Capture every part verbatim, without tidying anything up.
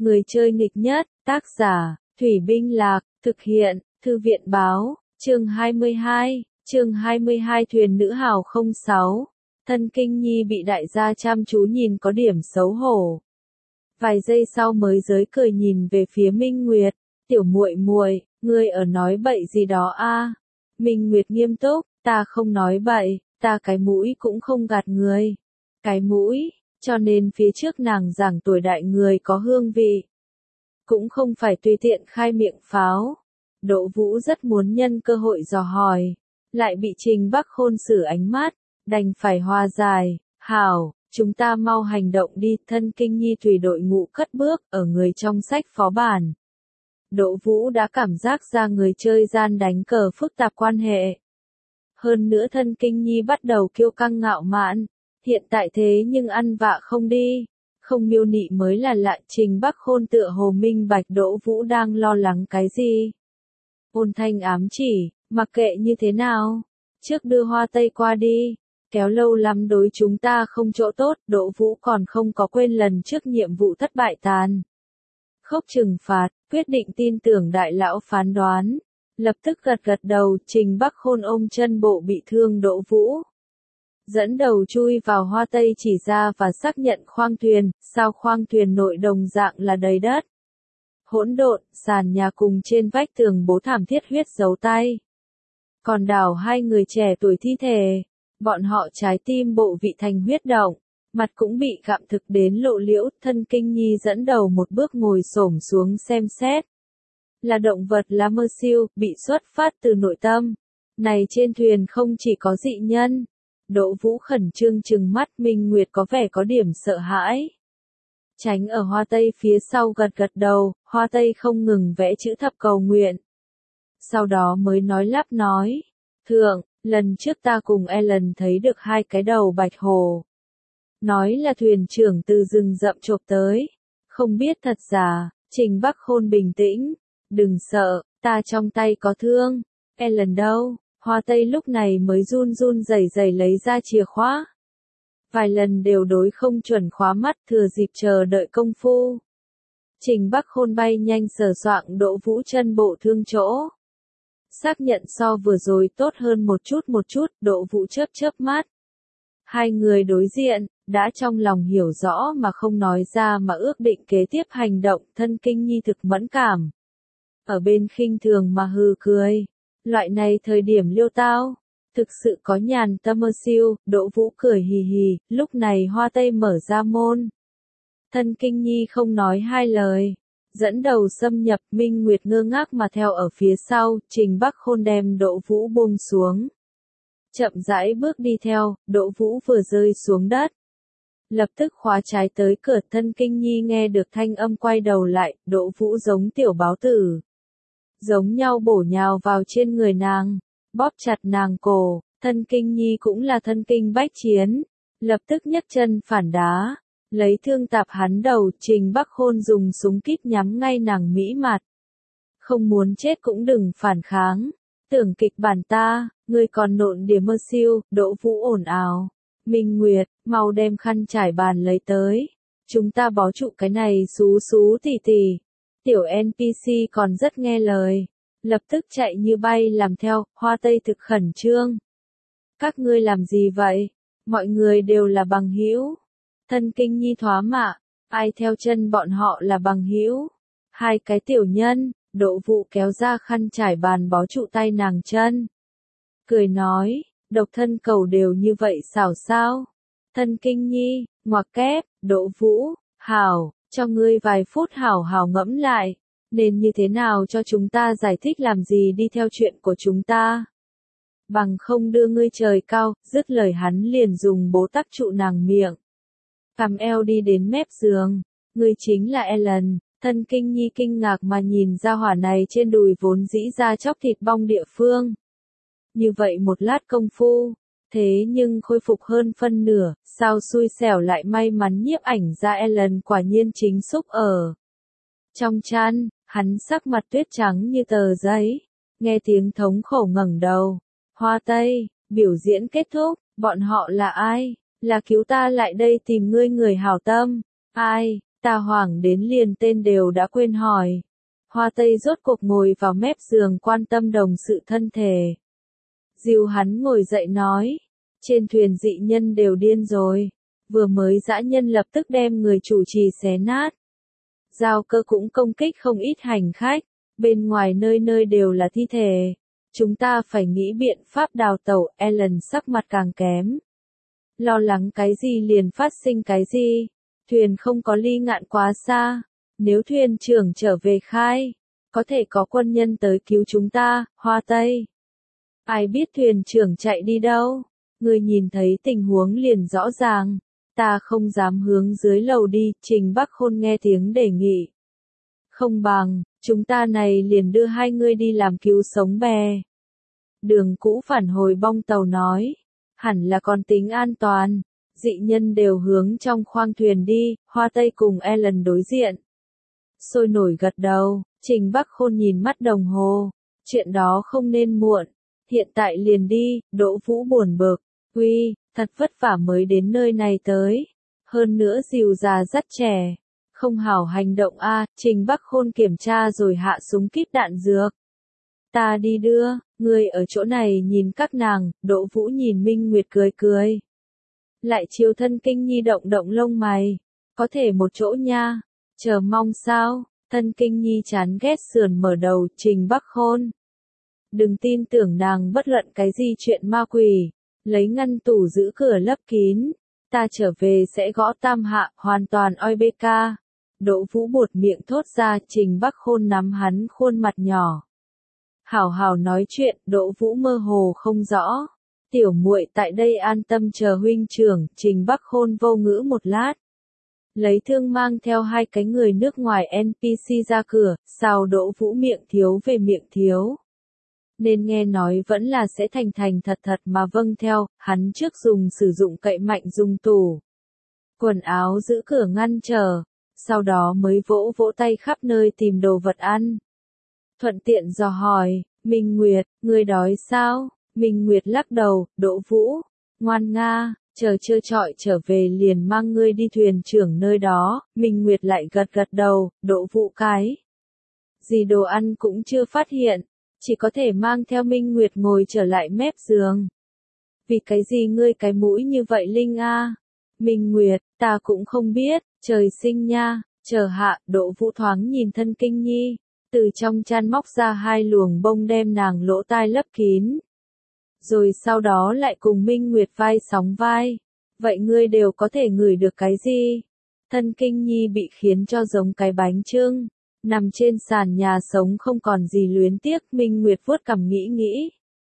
Người chơi nghịch nhất, tác giả, Thủy Binh Lạc, thực hiện, Thư viện Báo, chương hai mươi hai, chương hai mươi hai Thuyền Nữ Hào không sáu. Thân Kinh Nhi bị đại gia chăm chú nhìn có điểm xấu hổ. Vài giây sau mới giới cười nhìn về phía Minh Nguyệt, "Tiểu muội muội, ngươi ở nói bậy gì đó a?" Minh Nguyệt nghiêm túc, "Ta không nói bậy, ta cái mũi cũng không gạt người." Cái mũi, cho nên phía trước nàng giảng tuổi đại người có hương vị. Cũng không phải tùy tiện khai miệng pháo. Đỗ Vũ rất muốn nhân cơ hội dò hỏi, lại bị Trình Bắc Khôn xử ánh mắt, đành phải hòa giải, "Hảo, chúng ta mau hành động đi." Thân Kinh Nhi tùy đội ngũ cất bước, ở người trong sách phó bản. Đỗ Vũ đã cảm giác ra người chơi gian đánh cờ phức tạp quan hệ. Hơn nữa Thân Kinh Nhi bắt đầu kiêu căng ngạo mạn, hiện tại thế nhưng ăn vạ không đi, không miêu nị mới là lạ. Trình Bắc Khôn tựa hồ minh bạch Đỗ Vũ đang lo lắng cái gì. Ôn thanh ám chỉ, "Mặc kệ như thế nào, trước đưa Hoa Tây qua đi, kéo lâu lắm đối chúng ta không chỗ tốt." Đỗ Vũ còn không có quên lần trước nhiệm vụ thất bại tàn khốc trừng phạt, quyết định tin tưởng đại lão phán đoán, lập tức gật gật đầu. Trình Bắc Khôn ôm chân bộ bị thương Đỗ Vũ, dẫn đầu chui vào Hoa Tây chỉ ra và xác nhận khoang thuyền, sao khoang thuyền nội đồng dạng là đầy đất. Hỗn độn, sàn nhà cùng trên vách tường bố thảm thiết huyết dấu tay. Còn đảo hai người trẻ tuổi thi thể, bọn họ trái tim bộ vị thành huyết động, mặt cũng bị gặm thực đến lộ liễu. Thân Kinh Nhi dẫn đầu một bước ngồi xổm xuống xem xét. Là động vật là mơ siêu, bị xuất phát từ nội tâm. Này trên thuyền không chỉ có dị nhân. Đỗ Vũ khẩn trương trừng mắt. Minh Nguyệt có vẻ có điểm sợ hãi. Tránh ở Hoa Tây phía sau gật gật đầu, Hoa Tây không ngừng vẽ chữ thập cầu nguyện. Sau đó mới nói lắp nói, "Thượng, lần trước ta cùng Ellen thấy được hai cái đầu bạch hồ. Nói là thuyền trưởng từ rừng rậm chộp tới. Không biết thật giả." Trình Bắc Khôn bình tĩnh, "Đừng sợ, ta trong tay có thương." "Ellen đâu?" Hoa Tây lúc này mới run run rẩy rẩy lấy ra chìa khóa. Vài lần đều đối không chuẩn khóa mắt, thừa dịp chờ đợi công phu. Trình Bắc Khôn bay nhanh sờ soạng Đỗ Vũ chân bộ thương chỗ. Xác nhận so vừa rồi tốt hơn một chút một chút. Đỗ Vũ chớp chớp mắt. Hai người đối diện, đã trong lòng hiểu rõ mà không nói ra mà ước định kế tiếp hành động. Thân Kinh Nhi thực mẫn cảm, ở bên khinh thường mà hừ cười. Loại này thời điểm liêu tao, thực sự có nhàn tâm mơ siêu. Đỗ Vũ cười hì hì. Lúc này Hoa Tây mở ra môn. Thân Kinh Nhi không nói hai lời, dẫn đầu xâm nhập. Minh Nguyệt ngơ ngác mà theo ở phía sau. Trình Bắc Khôn đem Đỗ Vũ buông xuống, chậm rãi bước đi theo. Đỗ Vũ vừa rơi xuống đất, lập tức khóa trái tới cửa. Thân Kinh Nhi nghe được thanh âm quay đầu lại. Đỗ Vũ giống tiểu báo tử, giống nhau bổ nhào vào trên người nàng, bóp chặt nàng cổ. Thân Kinh Nhi cũng là thân kinh bách chiến, lập tức nhấc chân phản đá, lấy thương tạp hắn đầu. Trình Bắc Khôn dùng súng kíp nhắm ngay nàng mỹ mặt. "Không muốn chết cũng đừng phản kháng. Tưởng kịch bản ta, ngươi còn nộn điểm mơ siêu." Đỗ Vũ ồn ào, "Minh Nguyệt, mau đem khăn trải bàn lấy tới. Chúng ta bó trụ cái này xú xú tỉ tỉ." Tiểu en pê xê còn rất nghe lời, lập tức chạy như bay làm theo. Hoa Tây thực khẩn trương. "Các ngươi làm gì vậy? Mọi người đều là bằng hữu." Thân Kinh Nhi thoá mạ, "Ai theo chân bọn họ là bằng hữu? Hai cái tiểu nhân." Đỗ Vũ kéo ra khăn trải bàn bó trụ tay nàng chân, cười nói, "Độc thân cầu đều như vậy xảo sao?" Thân Kinh Nhi, ngoặc kép. Đỗ Vũ, "Hảo, cho ngươi vài phút hảo hảo ngẫm lại, nên như thế nào cho chúng ta giải thích làm gì đi theo chuyện của chúng ta. Bằng không đưa ngươi trời cao." Dứt lời hắn liền dùng bố tắc trụ nàng miệng, cằm eo đi đến mép giường. "Ngươi chính là Ellen." Thân Kinh Nhi kinh ngạc mà nhìn ra hỏa này trên đùi vốn dĩ ra chóc thịt bong địa phương. Như vậy một lát công phu, thế nhưng khôi phục hơn phân nửa. Sao xui xẻo lại may mắn nhiếp ảnh ra Ellen quả nhiên chính xúc ở trong chăn. Hắn sắc mặt tuyết trắng như tờ giấy, nghe tiếng thống khổ ngẩng đầu. "Hoa Tây, biểu diễn kết thúc. Bọn họ là ai? Là cứu ta lại đây tìm ngươi người hảo tâm." "Ai?" Ta hoảng đến liền tên đều đã quên hỏi. Hoa Tây rốt cuộc ngồi vào mép giường quan tâm đồng sự thân thể. Dìu hắn ngồi dậy nói, trên thuyền dị nhân đều điên rồi. Vừa mới dã nhân lập tức đem người chủ trì xé nát. Giao cơ cũng công kích không ít hành khách, bên ngoài nơi nơi đều là thi thể. Chúng ta phải nghĩ biện pháp đào tẩu, Ellen sắc mặt càng kém. Lo lắng cái gì liền phát sinh cái gì, thuyền không có ly ngạn quá xa, nếu thuyền trưởng trở về khai, có thể có quân nhân tới cứu chúng ta, Hoa Tây. Ai biết thuyền trưởng chạy đi đâu, người nhìn thấy tình huống liền rõ ràng, ta không dám hướng dưới lầu đi, Trình Bắc Khôn nghe tiếng đề nghị. Không bằng, chúng ta này liền đưa hai người đi làm cứu sống bè. Đường Cũ phản hồi bong tàu nói, hẳn là còn tính an toàn, dị nhân đều hướng trong khoang thuyền đi, Hoa Tây cùng Ellen đối diện. Sôi nổi gật đầu, Trình Bắc Khôn nhìn mắt đồng hồ, chuyện đó không nên muộn, hiện tại liền đi, Đỗ Vũ buồn bực, uy, thật vất vả mới đến nơi này tới, hơn nữa dìu già dắt trẻ, không hảo hành động a, Trình Bắc Khôn kiểm tra rồi hạ súng kíp đạn dược. Ta đi đưa, người ở chỗ này nhìn các nàng, Đỗ Vũ nhìn Minh Nguyệt cười cười. Lại chiều Thân Kinh Nhi động động lông mày, có thể một chỗ nha, chờ mong sao, Thân Kinh Nhi chán ghét sườn mở đầu, Trình Bắc Khôn. Đừng tin tưởng nàng bất luận cái gì chuyện ma quỷ, lấy ngăn tủ giữ cửa lấp kín, ta trở về sẽ gõ tam hạ, hoàn toàn oi bê ca. Đỗ Vũ buột miệng thốt ra, Trình Bắc Khôn nắm hắn khuôn mặt nhỏ. Hảo hảo nói chuyện, Đỗ Vũ mơ hồ không rõ. Tiểu muội tại đây an tâm chờ huynh trưởng, Trình Bắc Khôn vô ngữ một lát. Lấy thương mang theo hai cái người nước ngoài en pê xê ra cửa, sao Đỗ Vũ miệng thiếu về miệng thiếu. Nên nghe nói vẫn là sẽ thành thành thật thật mà vâng theo, hắn trước dùng sử dụng cậy mạnh dùng tủ. Quần áo giữ cửa ngăn trở, sau đó mới vỗ vỗ tay khắp nơi tìm đồ vật ăn. Thuận tiện dò hỏi, Minh Nguyệt, ngươi đói sao? Minh Nguyệt lắc đầu, Đỗ Vũ, ngoan nga, chờ chơi trọi trở về liền mang ngươi đi thuyền trưởng nơi đó, Minh Nguyệt lại gật gật đầu, Đỗ Vũ cái. Gì đồ ăn cũng chưa phát hiện, chỉ có thể mang theo Minh Nguyệt ngồi trở lại mép giường. Vì cái gì ngươi cái mũi như vậy Linh a? Minh Nguyệt, ta cũng không biết, trời sinh nha, chờ hạ, Đỗ Vũ thoáng nhìn Thân Kinh Nhi, từ trong chăn móc ra hai luồng bông đem nàng lỗ tai lấp kín. Rồi sau đó lại cùng Minh Nguyệt vai sóng vai. Vậy ngươi đều có thể ngửi được cái gì? Thân Kinh Nhi bị khiến cho giống cái bánh chưng, nằm trên sàn nhà sống không còn gì luyến tiếc, Minh Nguyệt vuốt cằm nghĩ nghĩ.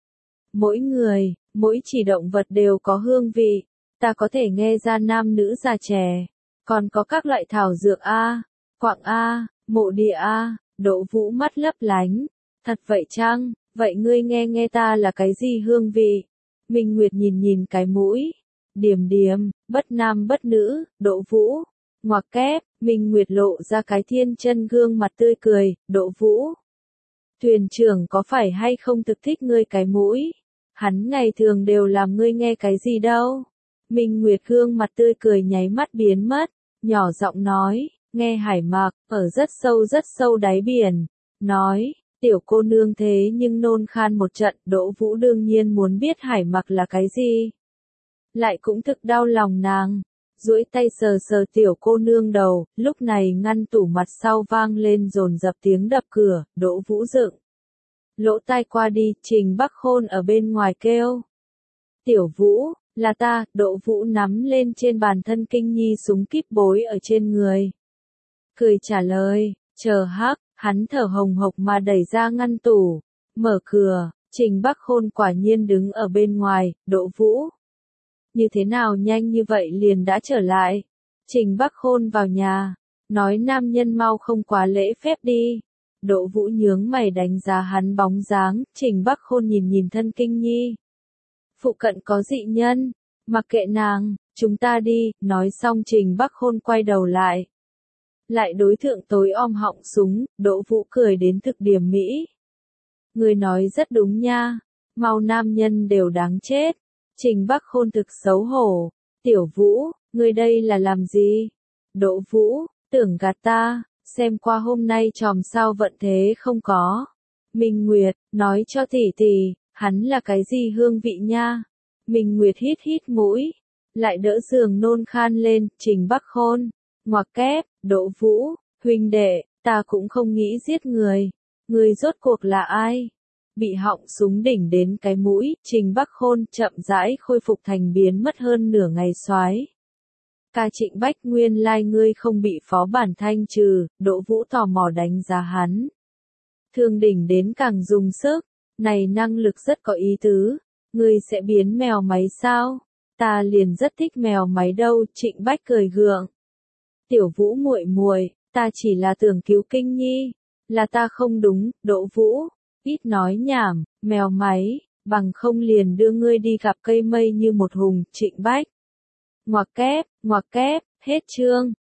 Mỗi người, mỗi chỉ động vật đều có hương vị, ta có thể nghe ra nam nữ già trẻ, còn có các loại thảo dược a, quạng a, mộ địa a, Đỗ Vũ mắt lấp lánh. Thật vậy chăng? Vậy ngươi nghe nghe ta là cái gì hương vị? Minh Nguyệt nhìn nhìn cái mũi. Điềm điềm, bất nam bất nữ, Đỗ Vũ. Ngoặc kép, Minh Nguyệt lộ ra cái thiên chân gương mặt tươi cười, Đỗ Vũ. Thuyền trưởng có phải hay không thực thích ngươi cái mũi? Hắn ngày thường đều làm ngươi nghe cái gì đâu? Minh Nguyệt gương mặt tươi cười nháy mắt biến mất, nhỏ giọng nói, nghe Hải Mạc, ở rất sâu rất sâu đáy biển. Nói, tiểu cô nương thế nhưng nôn khan một trận, Đỗ Vũ đương nhiên muốn biết Hải Mạc là cái gì. Lại cũng thực đau lòng nàng, duỗi tay sờ sờ tiểu cô nương đầu, lúc này ngăn tủ mặt sau vang lên dồn dập tiếng đập cửa, Đỗ Vũ dựng. Lỗ tai qua đi, Trình Bắc Khôn ở bên ngoài kêu. Tiểu Vũ, là ta, Đỗ Vũ nắm lên trên bàn Thân Kinh Nhi súng kíp bối ở trên người. Cười trả lời, chờ hắc, hắn thở hồng hộc mà đẩy ra ngăn tủ, mở cửa, Trình Bắc Khôn quả nhiên đứng ở bên ngoài, Đỗ Vũ. Như thế nào nhanh như vậy liền đã trở lại. Trình Bắc Khôn vào nhà, nói nam nhân mau không quá lễ phép đi. Đỗ Vũ nhướng mày đánh giá hắn bóng dáng, Trình Bắc Khôn nhìn nhìn Thân Kinh Nhi. Phụ cận có dị nhân, mặc kệ nàng, chúng ta đi, nói xong Trình Bắc Khôn quay đầu lại. Lại đối thượng tối om họng súng, Đỗ Vũ cười đến thực điểm mỹ. Người nói rất đúng nha, mau nam nhân đều đáng chết. Trình Bắc Khôn thực xấu hổ, Tiểu Vũ, ngươi đây là làm gì? Đỗ Vũ, Tưởng gạt ta, xem qua hôm nay tròm sao vận thế không có. Minh Nguyệt, nói cho tỷ tỷ, hắn là cái gì hương vị nha? Minh Nguyệt hít hít mũi, lại đỡ giường nôn khan lên, Trình Bắc Khôn, ngoặc kép, Đỗ Vũ, huynh đệ, ta cũng không nghĩ giết người. Người rốt cuộc là ai? Bị họng súng đỉnh đến cái mũi, Trình Bắc Khôn chậm rãi khôi phục thành biến mất hơn nửa ngày soái. Ca Trịnh Bách nguyên lai like ngươi không bị phó bản thanh trừ, Đỗ Vũ tò mò đánh giá hắn. Thương đỉnh đến càng dùng sức, này năng lực rất có ý tứ, ngươi sẽ biến mèo máy sao? Ta liền rất thích mèo máy đâu, Trịnh Bách cười gượng. Tiểu Vũ muội muội, ta chỉ là tưởng cứu Kinh Nhi, là ta không đúng, Đỗ Vũ, ít nói nhảm, mèo máy, bằng không liền đưa ngươi đi gặp cây mây như một hùng, Trịnh Bách. Ngoặc kép, ngoặc kép, hết chương.